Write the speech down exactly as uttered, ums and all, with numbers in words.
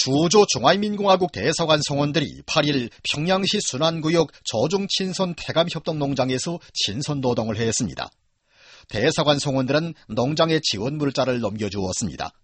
주조 중화인민공화국 대사관 성원들이 팔 일 평양시 순안구역 저중친선 폐감협동농장에서 친선노동을 했습니다. 대사관 성원들은 농장에 지원 물자를 넘겨주었습니다.